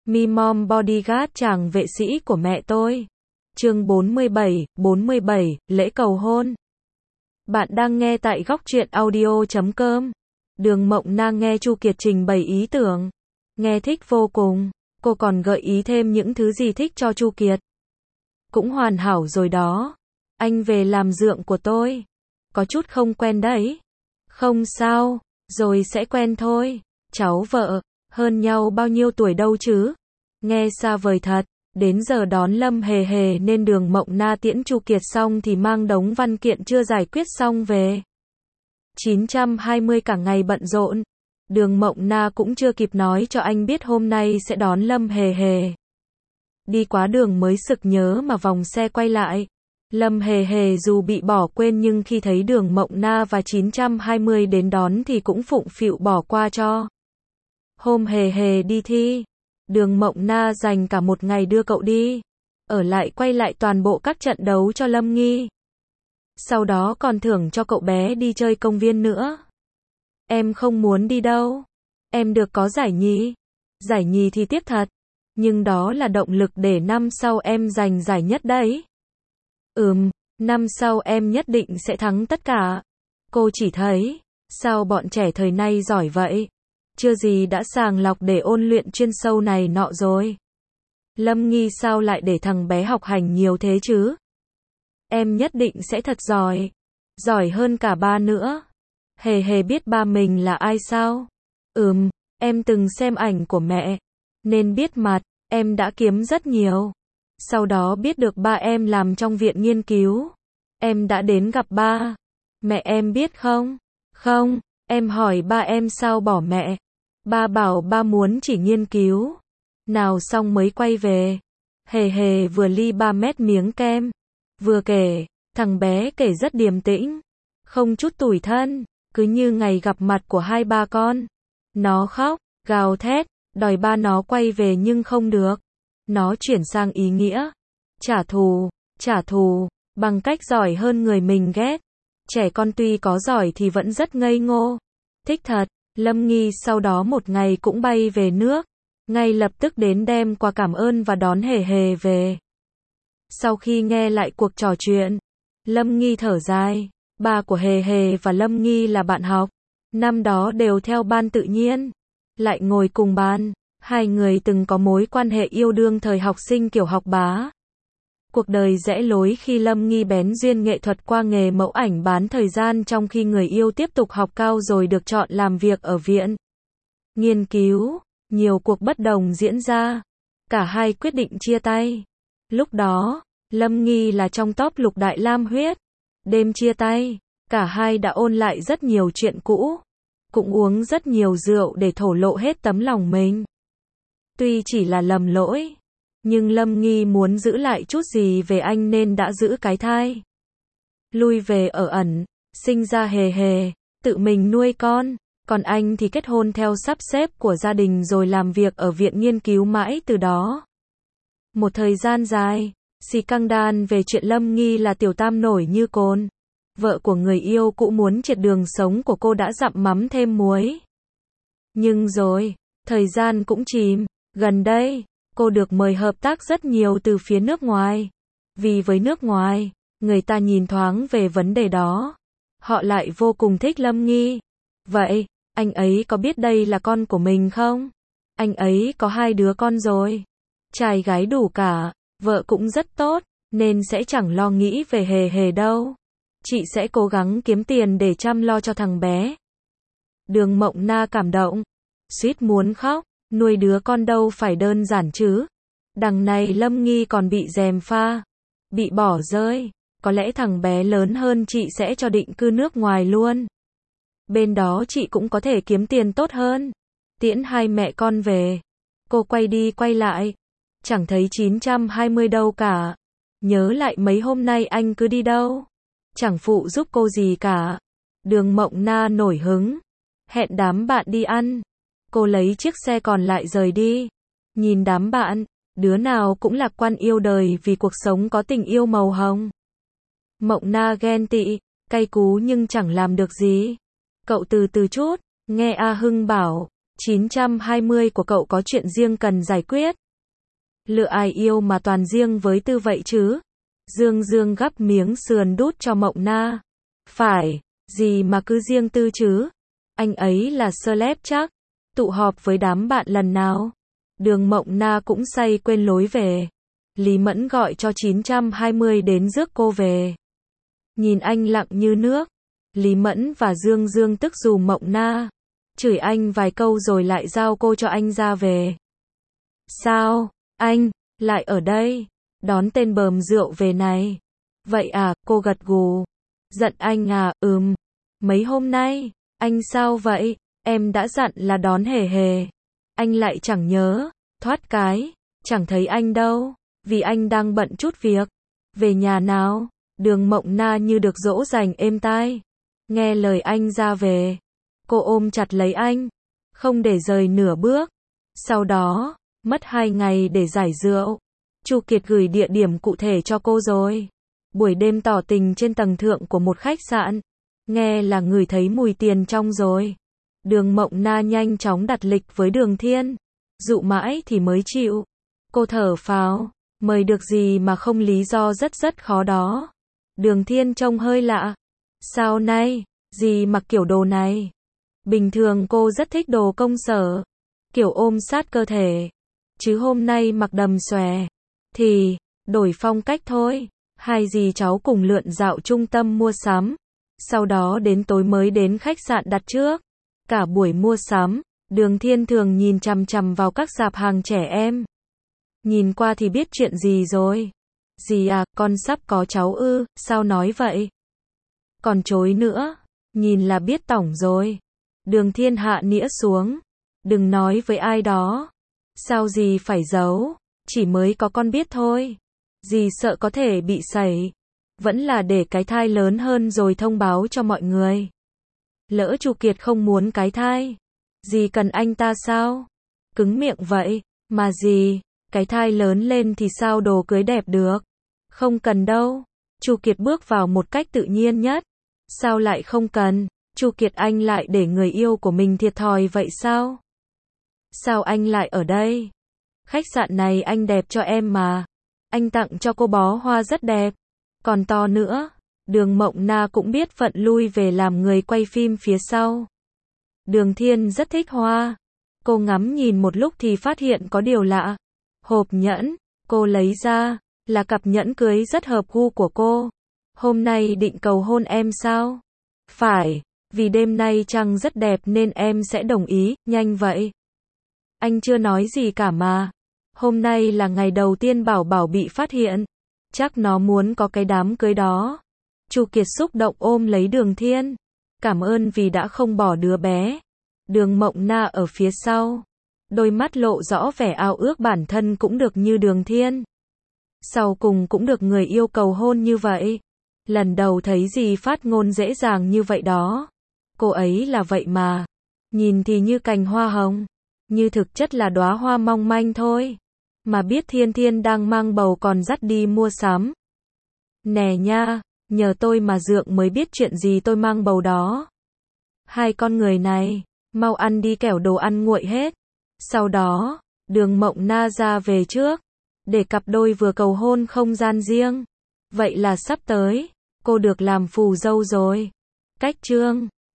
Mi Mom Bodyguard chàng vệ sĩ của mẹ tôi. Chương 47, lễ cầu hôn. Bạn đang nghe tại Góc Truyện Audio.com. Đường Mộng Na nghe Chu Kiệt trình bày ý tưởng. Nghe thích vô cùng. Cô còn gợi ý thêm những thứ gì thích cho Chu Kiệt. Cũng hoàn hảo rồi đó. Anh về làm dượng của tôi. Có chút không quen đấy. Không sao, rồi sẽ quen thôi. Cháu vợ, hơn nhau bao nhiêu tuổi đâu chứ? Nghe xa vời thật. Đến giờ đón Lâm Hề Hề nên Đường Mộng Na tiễn Chu Kiệt xong thì mang đống văn kiện chưa giải quyết xong về. 920 cả ngày bận rộn. Đường Mộng Na cũng chưa kịp nói cho anh biết hôm nay sẽ đón Lâm Hề Hề. Đi quá đường mới sực nhớ mà vòng xe quay lại. Lâm Hề Hề dù bị bỏ quên nhưng khi thấy Đường Mộng Na và 920 đến đón thì cũng phụng phịu bỏ qua cho. Hôm Hề Hề đi thi, Đường Mộng Na dành cả một ngày đưa cậu đi, ở lại quay lại toàn bộ các trận đấu cho Lâm Nghi. Sau đó còn thưởng cho cậu bé đi chơi công viên nữa. Em không muốn đi đâu. Em được có giải nhì. Giải nhì thì tiếp thật. Nhưng đó là động lực để năm sau em giành giải nhất đấy. Năm sau em nhất định sẽ thắng tất cả. Cô chỉ thấy, sao bọn trẻ thời nay giỏi vậy? Chưa gì đã sàng lọc để ôn luyện chuyên sâu này nọ rồi. Lâm Nghi sao lại để thằng bé học hành nhiều thế chứ? Em nhất định sẽ thật giỏi. Giỏi hơn cả ba nữa. Hề Hề biết ba mình là ai sao? Em từng xem ảnh của mẹ. Nên biết mặt, em đã kiếm rất nhiều. Sau đó biết được ba em làm trong viện nghiên cứu. Em đã đến gặp ba. Mẹ em biết không? Không, em hỏi ba em sao bỏ mẹ. Ba bảo ba muốn chỉ nghiên cứu. Nào xong mới quay về. Hề Hề vừa ly 3 mét miếng kem. Vừa kể, thằng bé kể rất điềm tĩnh. Không chút tủi thân, cứ như ngày gặp mặt của hai ba con. Nó khóc, gào thét, đòi ba nó quay về nhưng không được. Nó chuyển sang ý nghĩa. Trả thù, bằng cách giỏi hơn người mình ghét. Trẻ con tuy có giỏi thì vẫn rất ngây ngô. Thích thật. Lâm Nghi sau đó một ngày cũng bay về nước. Ngay lập tức đến đem quà cảm ơn và đón Hề Hề về. Sau khi nghe lại cuộc trò chuyện, Lâm Nghi thở dài. Ba của Hề Hề và Lâm Nghi là bạn học. Năm đó đều theo ban tự nhiên. Lại ngồi cùng bàn. Hai người từng có mối quan hệ yêu đương thời học sinh kiểu học bá. Cuộc đời rẽ lối khi Lâm Nghi bén duyên nghệ thuật qua nghề mẫu ảnh bán thời gian trong khi người yêu tiếp tục học cao rồi được chọn làm việc ở viện nghiên cứu. Nhiều cuộc bất đồng diễn ra. Cả hai quyết định chia tay. Lúc đó, Lâm Nghi là trong top lục đại lam huyết. Đêm chia tay, cả hai đã ôn lại rất nhiều chuyện cũ. Cũng uống rất nhiều rượu để thổ lộ hết tấm lòng mình. Tuy chỉ là lầm lỗi, nhưng Lâm Nghi muốn giữ lại chút gì về anh nên đã giữ cái thai. Lui về ở ẩn, sinh ra Hề Hề, tự mình nuôi con. Còn anh thì kết hôn theo sắp xếp của gia đình rồi làm việc ở viện nghiên cứu mãi từ đó. Một thời gian dài, scandal về chuyện Lâm Nghi là tiểu tam nổi như cồn. Vợ của người yêu cũ muốn triệt đường sống của cô đã dặm mắm thêm muối. Nhưng rồi, thời gian cũng chìm. Gần đây, cô được mời hợp tác rất nhiều từ phía nước ngoài. Vì với nước ngoài, người ta nhìn thoáng về vấn đề đó. Họ lại vô cùng thích Lâm Nghi. Vậy, anh ấy có biết đây là con của mình không? Anh ấy có 2 đứa con rồi. Trai gái đủ cả, vợ cũng rất tốt, nên sẽ chẳng lo nghĩ về Hề Hề đâu. Chị sẽ cố gắng kiếm tiền để chăm lo cho thằng bé. Đường Mộng Na cảm động, suýt muốn khóc, nuôi đứa con đâu phải đơn giản chứ. Đằng này Lâm Nghi còn bị gièm pha, bị bỏ rơi. Có lẽ thằng bé lớn hơn chị sẽ cho định cư nước ngoài luôn. Bên đó chị cũng có thể kiếm tiền tốt hơn. Tiễn hai mẹ con về. Cô quay đi quay lại. Chẳng thấy 920 đâu cả. Nhớ lại mấy hôm nay anh cứ đi đâu. Chẳng phụ giúp cô gì cả. Đường Mộng Na nổi hứng. Hẹn đám bạn đi ăn. Cô lấy chiếc xe còn lại rời đi. Nhìn đám bạn, đứa nào cũng lạc quan yêu đời vì cuộc sống có tình yêu màu hồng. Mộng Na ghen tị, cay cú nhưng chẳng làm được gì. Cậu từ từ chút, nghe A Hưng bảo, 920 của cậu có chuyện riêng cần giải quyết. Lựa ai yêu mà toàn riêng với Tư vậy chứ? Dương Dương gắp miếng sườn đút cho Mộng Na. Phải, gì mà cứ riêng Tư chứ? Anh ấy là celeb chắc. Tụ họp với đám bạn lần nào? Đường Mộng Na cũng say quên lối về. Lý Mẫn gọi cho 920 đến rước cô về. Nhìn anh lặng như nước. Lý Mẫn và Dương Dương tức giùm Mộng Na. Chửi anh vài câu rồi lại giao cô cho anh ra về. Sao, anh, lại ở đây? Đón tên bờm rượu về này. Vậy à, cô gật gù. Giận anh à, Mấy hôm nay, anh sao vậy? Em đã dặn là đón hề hề. Anh lại chẳng nhớ, thoát cái, chẳng thấy anh đâu. Vì anh đang bận chút việc. Về nhà nào? Đường Mộng Na như được dỗ dành êm tai. Nghe lời anh ra về. Cô ôm chặt lấy anh. Không để rời nửa bước. Sau đó, mất 2 ngày để giải rượu. Chu Kiệt gửi địa điểm cụ thể cho cô rồi. Buổi đêm tỏ tình trên tầng thượng của một khách sạn. Nghe là ngửi thấy mùi tiền trong rồi. Đường Mộng Na nhanh chóng đặt lịch với Đường Thiên. Dụ mãi thì mới chịu. Cô thở phào. Mời được gì mà không lý do rất khó đó. Đường Thiên trông hơi lạ. Sao nay, gì mặc kiểu đồ này? Bình thường cô rất thích đồ công sở. Kiểu ôm sát cơ thể. Chứ hôm nay mặc đầm xòe. Thì, đổi phong cách thôi. Hai dì cháu cùng lượn dạo trung tâm mua sắm. Sau đó đến tối mới đến khách sạn đặt trước. Cả buổi mua sắm, Đường Thiên thường nhìn chằm chằm vào các rạp hàng trẻ em. Nhìn qua thì biết chuyện gì rồi. Dì à, con sắp có cháu ư, sao nói vậy? Còn chối nữa, nhìn là biết tỏng rồi. Đường Thiên hạ nĩa xuống. Đừng nói với ai đó. Sao dì phải giấu, chỉ mới có con biết thôi. Dì sợ có thể bị sẩy. Vẫn là để cái thai lớn hơn rồi thông báo cho mọi người. Lỡ Chu Kiệt không muốn cái thai, dì cần anh ta sao? Cứng miệng vậy, mà dì, cái thai lớn lên thì sao đồ cưới đẹp được? Không cần đâu. Chu Kiệt bước vào một cách tự nhiên nhất. Sao lại không cần? Chu Kiệt anh lại để người yêu của mình thiệt thòi vậy sao? Sao anh lại ở đây? Khách sạn này anh đẹp cho em mà. Anh tặng cho cô bó hoa rất đẹp. Còn to nữa. Đường Mộng Na cũng biết phận lui về làm người quay phim phía sau. Đường Thiên rất thích hoa. Cô ngắm nhìn một lúc thì phát hiện có điều lạ. Hộp nhẫn, cô lấy ra, là cặp nhẫn cưới rất hợp gu của cô. Hôm nay định cầu hôn em sao? Phải, vì đêm nay trăng rất đẹp nên em sẽ đồng ý, nhanh vậy. Anh chưa nói gì cả mà. Hôm nay là ngày đầu tiên Bảo Bảo bị phát hiện. Chắc nó muốn có cái đám cưới đó. Chu Kiệt xúc động ôm lấy Đường Thiên. Cảm ơn vì đã không bỏ đứa bé. Đường Mộng Na ở phía sau. Đôi mắt lộ rõ vẻ ao ước bản thân cũng được như Đường Thiên. Sau cùng cũng được người yêu cầu hôn như vậy. Lần đầu thấy gì phát ngôn dễ dàng như vậy đó. Cô ấy là vậy mà. Nhìn thì như cành hoa hồng. Như thực chất là đóa hoa mong manh thôi. Mà biết Thiên Thiên đang mang bầu còn dắt đi mua sắm. Nè nha, nhờ tôi mà Dượng mới biết chuyện gì tôi mang bầu đó. Hai con người này, mau ăn đi kẻo đồ ăn nguội hết. Sau đó, Đường Mộng Na ra về trước. Để cặp đôi vừa cầu hôn không gian riêng. Vậy là sắp tới, cô được làm phù dâu rồi. Cách chương